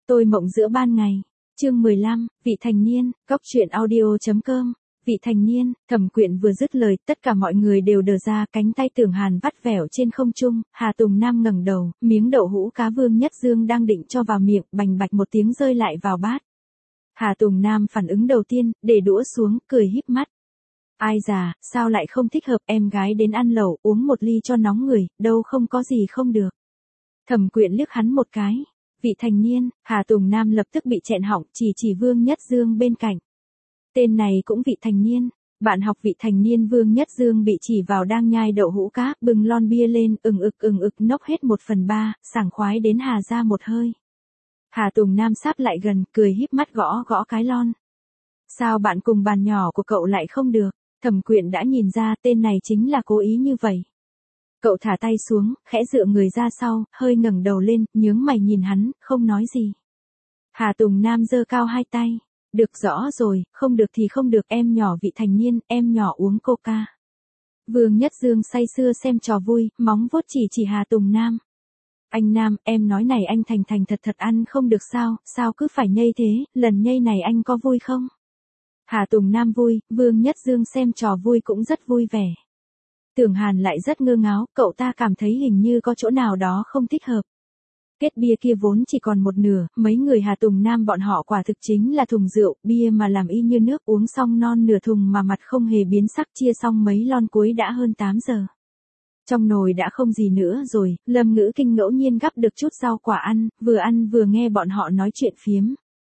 Tôi mộng giữa ban ngày. Chương 15, vị thành niên, góc truyện audio.com. Vị thành niên, Thẩm Quyện vừa dứt lời, tất cả mọi người đều đờ ra, cánh tay Tưởng Hàn vắt vẻo trên không trung, Hà Tùng Nam ngẩng đầu, miếng đậu hũ cá Vương Nhất Dương đang định cho vào miệng, bành bạch một tiếng rơi lại vào bát. Hà Tùng Nam phản ứng đầu tiên, để đũa xuống, cười híp mắt. Ai già, sao lại không thích hợp, em gái đến ăn lẩu, uống một ly cho nóng người, đâu không có gì không được. Thẩm Quyện liếc hắn một cái. Vị thành niên, Hà Tùng Nam lập tức bị nghẹn họng, chỉ Vương Nhất Dương bên cạnh. Tên này cũng vị thành niên. Bạn học vị thành niên Vương Nhất Dương bị chỉ vào đang nhai đậu hũ cá, bừng lon bia lên, ừng ực nốc hết 1/3, sảng khoái đến hà ra một hơi. Hà Tùng Nam sáp lại gần, cười híp mắt gõ gõ cái lon. Sao bạn cùng bàn nhỏ của cậu lại không được? Thẩm Quyện đã nhìn ra tên này chính là cố ý như vậy. Cậu thả tay xuống, khẽ dựa người ra sau, hơi ngẩng đầu lên, nhướng mày nhìn hắn, không nói gì. Hà Tùng Nam giơ cao hai tay. Được rõ rồi, không được thì không được, em nhỏ vị thành niên, em nhỏ uống coca. Vương Nhất Dương say sưa xem trò vui, móng vuốt chỉ Hà Tùng Nam. Anh Nam, em nói này anh thành thật ăn không được sao, sao cứ phải nhây thế, lần nhây này anh có vui không? Hà Tùng Nam vui, Vương Nhất Dương xem trò vui cũng rất vui vẻ. Tưởng Hàn lại rất ngơ ngáo, cậu ta cảm thấy hình như có chỗ nào đó không thích hợp. Kết bia kia vốn chỉ còn một nửa, mấy người Hà Tùng Nam bọn họ quả thực chính là thùng rượu, bia mà làm y như nước, uống xong non nửa thùng mà mặt không hề biến sắc, chia xong mấy lon cuối đã hơn 8 giờ. Trong nồi đã không gì nữa rồi, Lâm Ngữ Kinh ngẫu nhiên gắp được chút rau quả ăn vừa nghe bọn họ nói chuyện phiếm.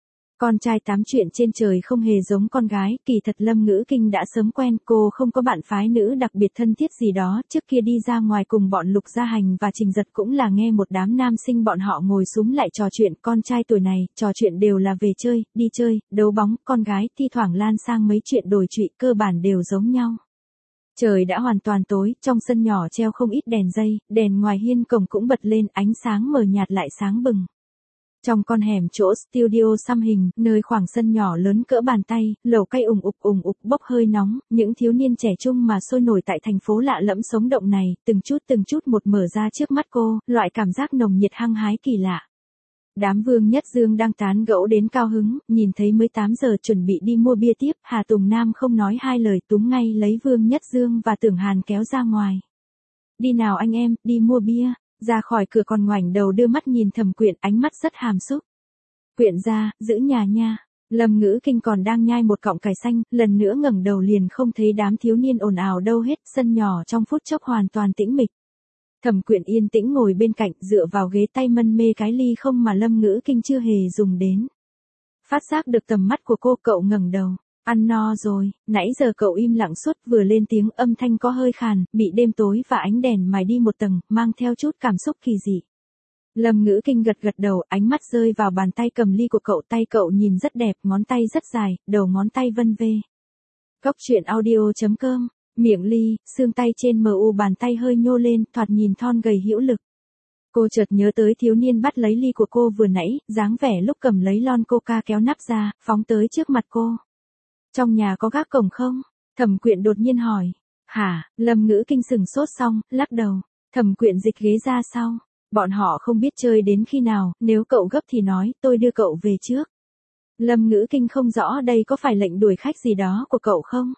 Con trai tám chuyện trên trời không hề giống con gái, kỳ thật Lâm Ngữ Kinh đã sớm quen, cô không có bạn phái nữ đặc biệt thân thiết gì đó, trước kia đi ra ngoài cùng bọn Lục Gia Hành và Trình Giật cũng là nghe một đám nam sinh bọn họ ngồi súm lại trò chuyện, con trai tuổi này, trò chuyện đều là về chơi, đi chơi, đấu bóng, con gái thi thoảng lan sang mấy chuyện đồi trụy, cơ bản đều giống nhau. Trời đã hoàn toàn tối, trong sân nhỏ treo không ít đèn dây, đèn ngoài hiên cổng cũng bật lên, ánh sáng mờ nhạt lại sáng bừng. Trong con hẻm chỗ studio xăm hình, nơi khoảng sân nhỏ lớn cỡ bàn tay, lẩu cay ùng ục bốc hơi nóng, những thiếu niên trẻ trung mà sôi nổi tại thành phố lạ lẫm sống động này, từng chút một mở ra trước mắt cô, loại cảm giác nồng nhiệt hăng hái kỳ lạ. Đám Vương Nhất Dương đang tán gẫu đến cao hứng, nhìn thấy mới 8 giờ chuẩn bị đi mua bia tiếp, Hà Tùng Nam không nói hai lời túm ngay lấy Vương Nhất Dương và Tưởng Hàn kéo ra ngoài. Đi nào anh em, đi mua bia. Ra khỏi cửa còn ngoảnh đầu đưa mắt nhìn Thẩm Quyện, ánh mắt rất hàm xúc. Quyện ra, giữ nhà nha. Lâm Ngữ Kinh còn đang nhai một cọng cải xanh, lần nữa ngẩng đầu liền không thấy đám thiếu niên ồn ào đâu hết, sân nhỏ trong phút chốc hoàn toàn tĩnh mịch. Thẩm Quyện yên tĩnh ngồi bên cạnh, dựa vào ghế tay mân mê cái ly không mà Lâm Ngữ Kinh chưa hề dùng đến. Phát giác được tầm mắt của cô, cậu ngẩng đầu. Ăn no rồi, nãy giờ cậu im lặng suốt, vừa lên tiếng âm thanh có hơi khàn, bị đêm tối và ánh đèn mài đi một tầng, mang theo chút cảm xúc kỳ dị. Lâm Ngữ Kinh gật đầu, ánh mắt rơi vào bàn tay cầm ly của cậu, tay cậu nhìn rất đẹp, ngón tay rất dài, đầu ngón tay vân vê. Góc truyện audio.com, miệng ly, xương tay trên mu bàn tay hơi nhô lên, thoạt nhìn thon gầy hữu lực. Cô chợt nhớ tới thiếu niên bắt lấy ly của cô vừa nãy, dáng vẻ lúc cầm lấy lon coca kéo nắp ra, phóng tới trước mặt cô. Trong nhà có gác cổng không? Thẩm Quyện đột nhiên hỏi. Hả? Lâm Ngữ Kinh sừng sốt xong, lắc đầu. Thẩm Quyện dịch ghế ra sau. Bọn họ không biết chơi đến khi nào, nếu cậu gấp thì nói, tôi đưa cậu về trước. Lâm Ngữ Kinh không rõ đây có phải lệnh đuổi khách gì đó của cậu không?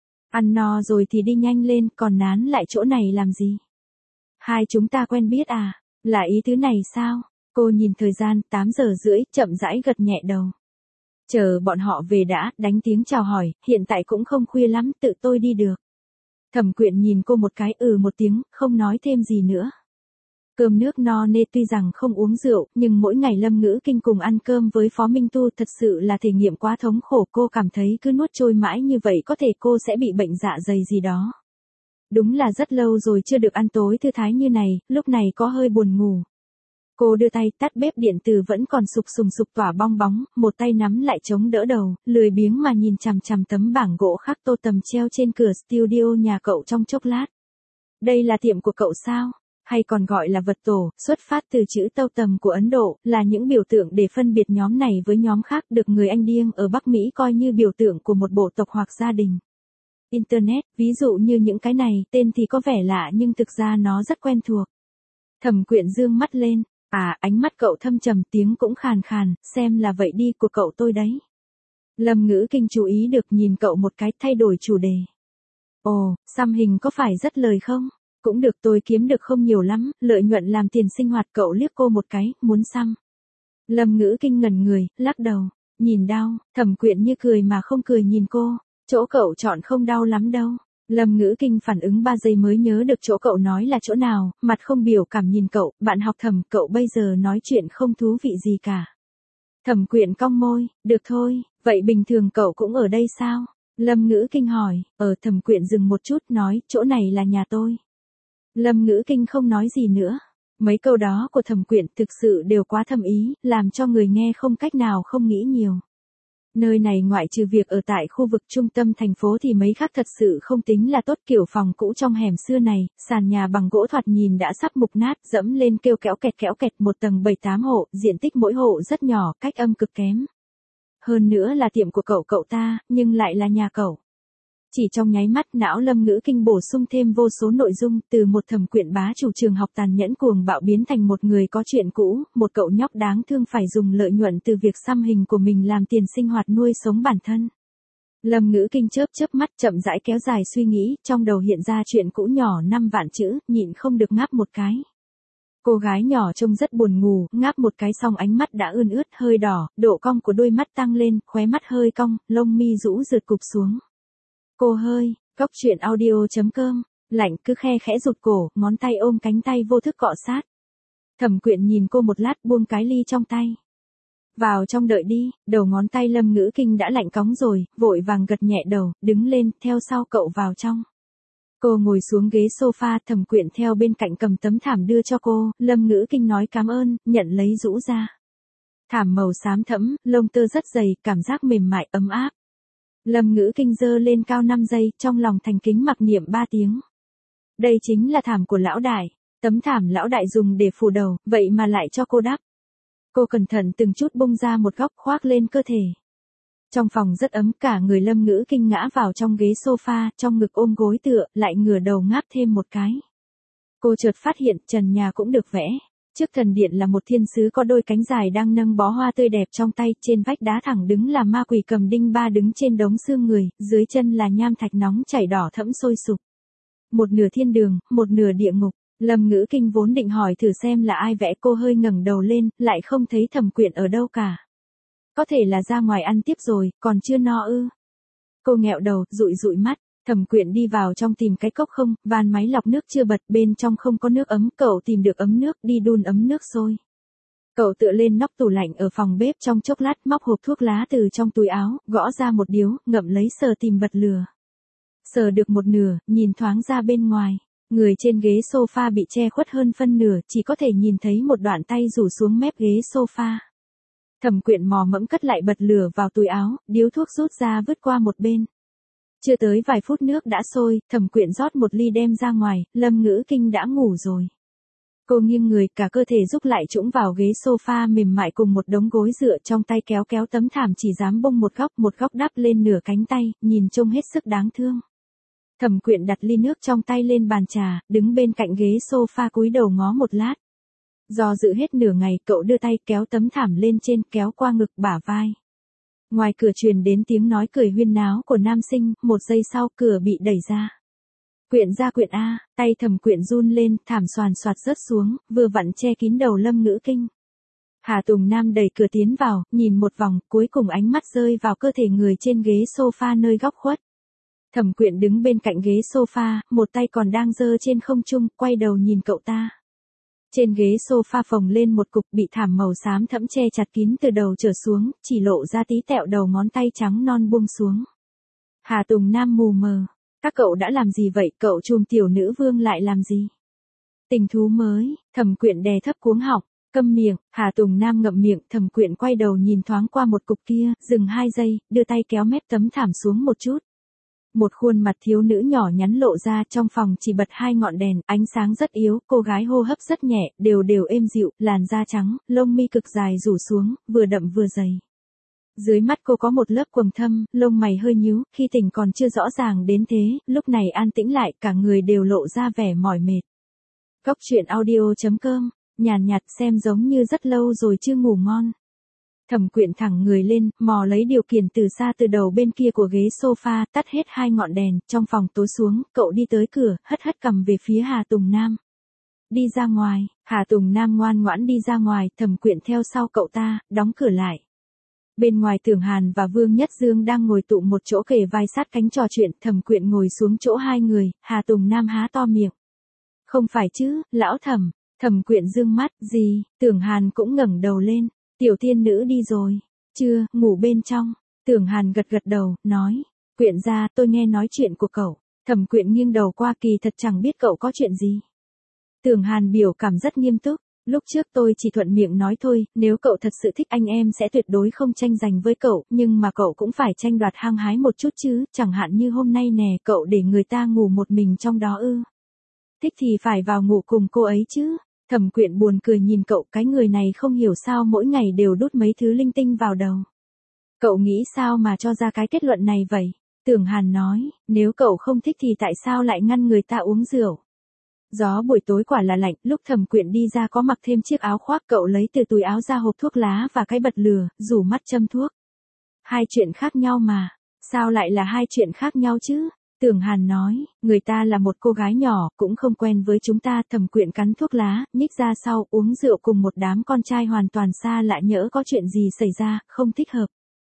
Ăn no rồi thì đi nhanh lên, còn nán lại chỗ này làm gì? Hai chúng ta quen biết à? Là ý thứ này sao? Cô nhìn thời gian, 8 giờ rưỡi, chậm rãi gật nhẹ đầu. Chờ bọn họ về đã, đánh tiếng chào hỏi, hiện tại cũng không khuya lắm, tự tôi đi được. Thẩm Quyện nhìn cô một cái, một tiếng, không nói thêm gì nữa. Cơm nước no nê, tuy rằng không uống rượu, nhưng mỗi ngày Lâm Ngữ Kinh cùng ăn cơm với Phó Minh Tu thật sự là thể nghiệm quá thống khổ, cô cảm thấy cứ nuốt trôi mãi như vậy có thể cô sẽ bị bệnh dạ dày gì đó. Đúng là rất lâu rồi chưa được ăn tối thư thái như này, lúc này có hơi buồn ngủ. Cô đưa tay tắt bếp điện từ vẫn còn sục tỏa bong bóng, một tay nắm lại chống đỡ đầu, lười biếng mà nhìn chằm chằm tấm bảng gỗ khắc tô tầm treo trên cửa studio nhà cậu trong chốc lát. Đây là tiệm của cậu sao? Hay còn gọi là vật tổ, xuất phát từ chữ tâu tầm của Ấn Độ, là những biểu tượng để phân biệt nhóm này với nhóm khác, được người Anh điên ở Bắc Mỹ coi như biểu tượng của một bộ tộc hoặc gia đình. Internet, ví dụ như những cái này, tên thì có vẻ lạ nhưng thực ra nó rất quen thuộc. Thẩm Quyện dương mắt lên. À, ánh mắt cậu thâm trầm, tiếng cũng khàn khàn, xem là vậy đi của cậu tôi đấy. Lâm Ngữ Kinh chú ý được, nhìn cậu một cái, thay đổi chủ đề. Ồ, xăm hình có phải rất lời không? Cũng được, tôi kiếm được không nhiều lắm, lợi nhuận làm tiền sinh hoạt. Cậu liếc cô một cái, muốn xăm. Lâm Ngữ Kinh ngẩn người, lắc đầu. Nhìn đau. Thẩm Quyện như cười mà không cười nhìn cô. Chỗ cậu chọn không đau lắm đâu. Lâm Ngữ Kinh phản ứng 3 giây mới nhớ được chỗ cậu nói là chỗ nào, mặt không biểu cảm nhìn cậu. Bạn học Thẩm, cậu bây giờ nói chuyện không thú vị gì cả. Thẩm Quyện cong môi, được thôi, vậy bình thường cậu cũng ở đây sao? Lâm Ngữ Kinh hỏi. Thẩm Quyện dừng một chút, nói, chỗ này là nhà tôi. Lâm Ngữ Kinh không nói gì nữa. Mấy câu đó của Thẩm Quyện thực sự đều quá thâm ý, làm cho người nghe không cách nào không nghĩ nhiều. Nơi này ngoại trừ việc ở tại khu vực trung tâm thành phố thì mấy khác thật sự không tính là tốt. Kiểu phòng cũ trong hẻm xưa này, sàn nhà bằng gỗ thoạt nhìn đã sắp mục nát, dẫm lên kêu kéo kẹt, một tầng 7-8 hộ, diện tích mỗi hộ rất nhỏ, cách âm cực kém. Hơn nữa là tiệm của cậu ta, nhưng lại là nhà cậu. Chỉ trong nháy mắt, não Lâm Ngữ Kinh bổ sung thêm vô số nội dung, từ một Thẩm Quyện bá chủ trường học tàn nhẫn cuồng bạo biến thành một người có chuyện cũ, một cậu nhóc đáng thương phải dùng lợi nhuận từ việc xăm hình của mình làm tiền sinh hoạt nuôi sống bản thân. Lâm Ngữ Kinh chớp mắt, chậm rãi kéo dài suy nghĩ, trong đầu hiện ra chuyện cũ nhỏ 5 vạn chữ, nhịn không được ngáp một cái. Cô gái nhỏ trông rất buồn ngủ, ngáp một cái xong ánh mắt đã ươn ướt, hơi đỏ, độ cong của đôi mắt tăng lên, khóe mắt hơi cong, lông mi rũ rượt cụp xuống. Cô hơi, Cóc Truyện Audio.com, lạnh cứ khe khẽ rụt cổ, ngón tay ôm cánh tay vô thức cọ sát. Thẩm Quyện nhìn cô một lát, buông cái ly trong tay. Vào trong đợi đi. Đầu ngón tay Lâm Ngữ Kinh đã lạnh cóng rồi, vội vàng gật nhẹ đầu, đứng lên, theo sau cậu vào trong. Cô ngồi xuống ghế sofa, Thẩm Quyện theo bên cạnh cầm tấm thảm đưa cho cô. Lâm Ngữ Kinh nói cảm ơn, nhận lấy rũ ra. Thảm màu xám thẫm, lông tơ rất dày, cảm giác mềm mại, ấm áp. Lâm Ngữ Kinh giơ lên cao 5 giây, trong lòng thành kính mặc niệm 3 tiếng. Đây chính là thảm của lão đại. Tấm thảm lão đại dùng để phủ đầu, vậy mà lại cho cô đắp. Cô cẩn thận từng chút bung ra một góc, khoác lên cơ thể. Trong phòng rất ấm, cả người Lâm Ngữ Kinh ngã vào trong ghế sofa, trong ngực ôm gối tựa, lại ngửa đầu ngáp thêm một cái. Cô chợt phát hiện trần nhà cũng được vẽ. Trước thần điện là một thiên sứ có đôi cánh dài đang nâng bó hoa tươi đẹp trong tay, trên vách đá thẳng đứng là ma quỷ cầm đinh ba đứng trên đống xương người, dưới chân là nham thạch nóng chảy đỏ thẫm sôi sục. Một nửa thiên đường, một nửa địa ngục. Lâm Ngữ Kinh vốn định hỏi thử xem là ai vẽ, cô hơi ngẩng đầu lên, lại không thấy Thẩm Quyện ở đâu cả. Có thể là ra ngoài ăn tiếp rồi, còn chưa no ư? Cô nghẹo đầu, dụi mắt. Thẩm Quyện đi vào trong tìm cái cốc không, van máy lọc nước chưa bật, bên trong không có nước ấm, cậu tìm được ấm nước, đi đun ấm nước sôi. Cậu tựa lên nóc tủ lạnh ở phòng bếp trong chốc lát, móc hộp thuốc lá từ trong túi áo, gõ ra một điếu, ngậm lấy sờ tìm bật lửa. Sờ được một nửa, nhìn thoáng ra bên ngoài. Người trên ghế sofa bị che khuất hơn phân nửa, chỉ có thể nhìn thấy một đoạn tay rủ xuống mép ghế sofa. Thẩm Quyện mò mẫm cất lại bật lửa vào túi áo, điếu thuốc rút ra vứt qua một bên. Chưa tới vài phút nước đã sôi, Thẩm Quyện rót một ly đem ra ngoài, Lâm Ngữ Kinh đã ngủ rồi. Cô nghiêng người, cả cơ thể rúc lại trũng vào ghế sofa mềm mại cùng một đống gối dựa, trong tay kéo tấm thảm chỉ dám bông một góc đắp lên nửa cánh tay, nhìn trông hết sức đáng thương. Thẩm Quyện đặt ly nước trong tay lên bàn trà, đứng bên cạnh ghế sofa cúi đầu ngó một lát. Do dự hết nửa ngày, cậu đưa tay kéo tấm thảm lên trên, kéo qua ngực bả vai. Ngoài cửa truyền đến tiếng nói cười huyên náo của nam sinh, một giây sau cửa bị đẩy ra. Quyện ra Quyện A, tay Thẩm Quyện run lên, thảm xoàn xoạt rớt xuống, vừa vặn che kín đầu Lâm Ngữ Kinh. Hà Tùng Nam đẩy cửa tiến vào, nhìn một vòng, cuối cùng ánh mắt rơi vào cơ thể người trên ghế sofa nơi góc khuất. Thẩm Quyện đứng bên cạnh ghế sofa, một tay còn đang giơ trên không trung, quay đầu nhìn cậu ta. Trên ghế sofa phồng lên một cục bị thảm màu xám thẫm che chặt kín từ đầu trở xuống, chỉ lộ ra tí tẹo đầu ngón tay trắng non buông xuống. Hà Tùng Nam mù mờ. Các cậu đã làm gì vậy, cậu trùm tiểu nữ vương lại làm gì? Tình thú mới, Thẩm Quyện đè thấp cuống họng, câm miệng, Hà Tùng Nam ngậm miệng, Thẩm Quyện quay đầu nhìn thoáng qua một cục kia, dừng 2 giây, đưa tay kéo mép tấm thảm xuống một chút. Một khuôn mặt thiếu nữ nhỏ nhắn lộ ra, trong phòng chỉ bật 2 ngọn đèn, ánh sáng rất yếu, cô gái hô hấp rất nhẹ, đều êm dịu, làn da trắng, lông mi cực dài rủ xuống, vừa đậm vừa dày. Dưới mắt cô có một lớp quầng thâm, lông mày hơi nhíu, khi tỉnh còn chưa rõ ràng đến thế, lúc này an tĩnh lại, cả người đều lộ ra vẻ mỏi mệt. Cóc Truyện Audio.com nhàn nhạt xem giống như rất lâu rồi chưa ngủ ngon. Thẩm Quyện thẳng người lên, mò lấy điều khiển từ xa từ đầu bên kia của ghế sofa, tắt hết hai ngọn đèn, trong phòng tối xuống, cậu đi tới cửa, hất hất cầm về phía Hà Tùng Nam. Đi ra ngoài, Hà Tùng Nam ngoan ngoãn đi ra ngoài, Thẩm Quyện theo sau cậu ta, đóng cửa lại. Bên ngoài Tưởng Hàn và Vương Nhất Dương đang ngồi tụ một chỗ kề vai sát cánh trò chuyện, Thẩm Quyện ngồi xuống chỗ hai người, Hà Tùng Nam há to miệng. Không phải chứ, lão Thẩm, Thẩm Quyện dương mắt, gì, Tưởng Hàn cũng ngẩng đầu lên, tiểu tiên nữ đi rồi, chưa, ngủ bên trong, Tưởng Hàn gật gật đầu, nói, Quyện gia tôi nghe nói chuyện của cậu, Thẩm Quyện nghiêng đầu qua kỳ thật chẳng biết cậu có chuyện gì. Tưởng Hàn biểu cảm rất nghiêm túc. Lúc trước tôi chỉ thuận miệng nói thôi, nếu cậu thật sự thích anh em sẽ tuyệt đối không tranh giành với cậu, nhưng mà cậu cũng phải tranh đoạt hăng hái một chút chứ, chẳng hạn như hôm nay nè, cậu để người ta ngủ một mình trong đó ư. Thích thì phải vào ngủ cùng cô ấy chứ. Thẩm Quyện buồn cười nhìn cậu, cái người này không hiểu sao mỗi ngày đều đút mấy thứ linh tinh vào đầu. Cậu nghĩ sao mà cho ra cái kết luận này vậy? Tưởng Hàn nói, nếu cậu không thích thì tại sao lại ngăn người ta uống rượu? Gió buổi tối quả là lạnh, lúc Thẩm Quyện đi ra có mặc thêm chiếc áo khoác, cậu lấy từ túi áo ra hộp thuốc lá và cái bật lửa, rủ mắt châm thuốc. Hai chuyện khác nhau mà, sao lại là hai chuyện khác nhau chứ? Tưởng Hàn nói, người ta là một cô gái nhỏ, cũng không quen với chúng ta. Thẩm Quyện cắn thuốc lá, nhích ra sau, uống rượu cùng một đám con trai hoàn toàn xa lạ, nhỡ có chuyện gì xảy ra, không thích hợp.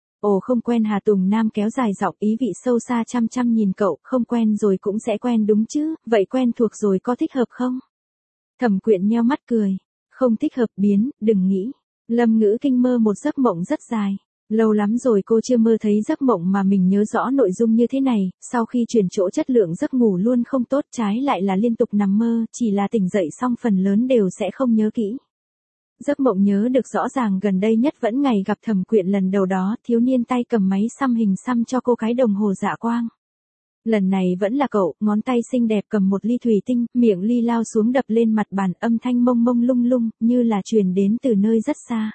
Ồ không quen, Hà Tùng Nam kéo dài giọng, ý vị sâu xa chăm chăm nhìn cậu, không quen rồi cũng sẽ quen đúng chứ, vậy quen thuộc rồi có thích hợp không? Thẩm Quyện nheo mắt cười, không thích hợp biến, đừng nghĩ. Lâm Ngữ Kinh mơ một giấc mộng rất dài. Lâu lắm rồi cô chưa mơ thấy giấc mộng mà mình nhớ rõ nội dung như thế này, sau khi chuyển chỗ chất lượng giấc ngủ luôn không tốt, trái lại là liên tục nằm mơ, chỉ là tỉnh dậy xong phần lớn đều sẽ không nhớ kỹ. Giấc mộng nhớ được rõ ràng gần đây nhất vẫn ngày gặp Thẩm Quyện lần đầu đó, thiếu niên tay cầm máy xăm hình xăm cho cô cái đồng hồ dạ quang. Lần này vẫn là cậu, ngón tay xinh đẹp cầm một ly thủy tinh, miệng ly lao xuống đập lên mặt bàn, âm thanh mông mông lung lung, như là truyền đến từ nơi rất xa.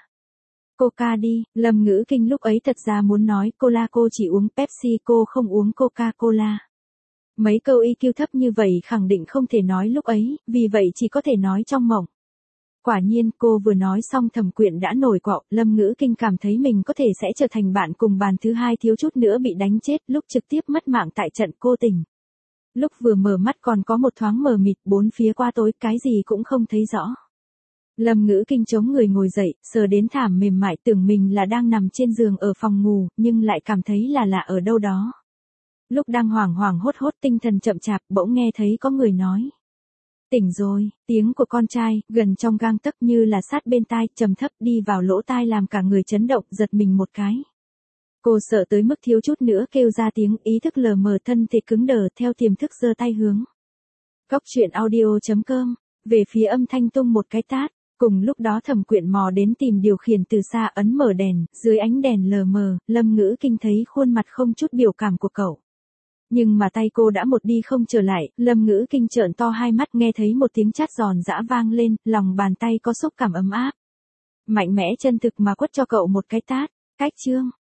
Coca đi, Lâm Ngữ Kinh lúc ấy thật ra muốn nói cola, cô chỉ uống Pepsi, cô không uống Coca-Cola. Mấy câu EQ thấp như vậy khẳng định không thể nói lúc ấy, vì vậy chỉ có thể nói trong mộng. Quả nhiên, cô vừa nói xong Thẩm Quyện đã nổi quạo, Lâm Ngữ Kinh cảm thấy mình có thể sẽ trở thành bạn cùng bàn thứ hai, thiếu chút nữa bị đánh chết, lúc trực tiếp mất mạng tại trận cô tình. Lúc vừa mở mắt còn có một thoáng mờ mịt, bốn phía qua tối, cái gì cũng không thấy rõ. Lâm Ngữ Kinh chống người ngồi dậy, sờ đến thảm mềm mại, tưởng mình là đang nằm trên giường ở phòng ngủ, nhưng lại cảm thấy là lạ ở đâu đó. Lúc đang hoảng hoảng hốt hốt tinh thần chậm chạp, bỗng nghe thấy có người nói. Tỉnh rồi, tiếng của con trai, gần trong gang tấc như là sát bên tai, trầm thấp đi vào lỗ tai làm cả người chấn động, giật mình một cái. Cô sợ tới mức thiếu chút nữa kêu ra tiếng, ý thức lờ mờ, thân thể cứng đờ, theo tiềm thức giơ tay hướng. Góc truyện audio.com, về phía âm thanh tung một cái tát. Cùng lúc đó Thẩm Quyện mò đến tìm điều khiển từ xa, ấn mở đèn, dưới ánh đèn lờ mờ, Lâm Ngữ Kinh thấy khuôn mặt không chút biểu cảm của cậu. Nhưng mà tay cô đã một đi không trở lại, Lâm Ngữ Kinh trợn to hai mắt, nghe thấy một tiếng chát giòn giã vang lên, lòng bàn tay có xúc cảm ấm áp. Mạnh mẽ chân thực mà quất cho cậu một cái tát. Cách chương.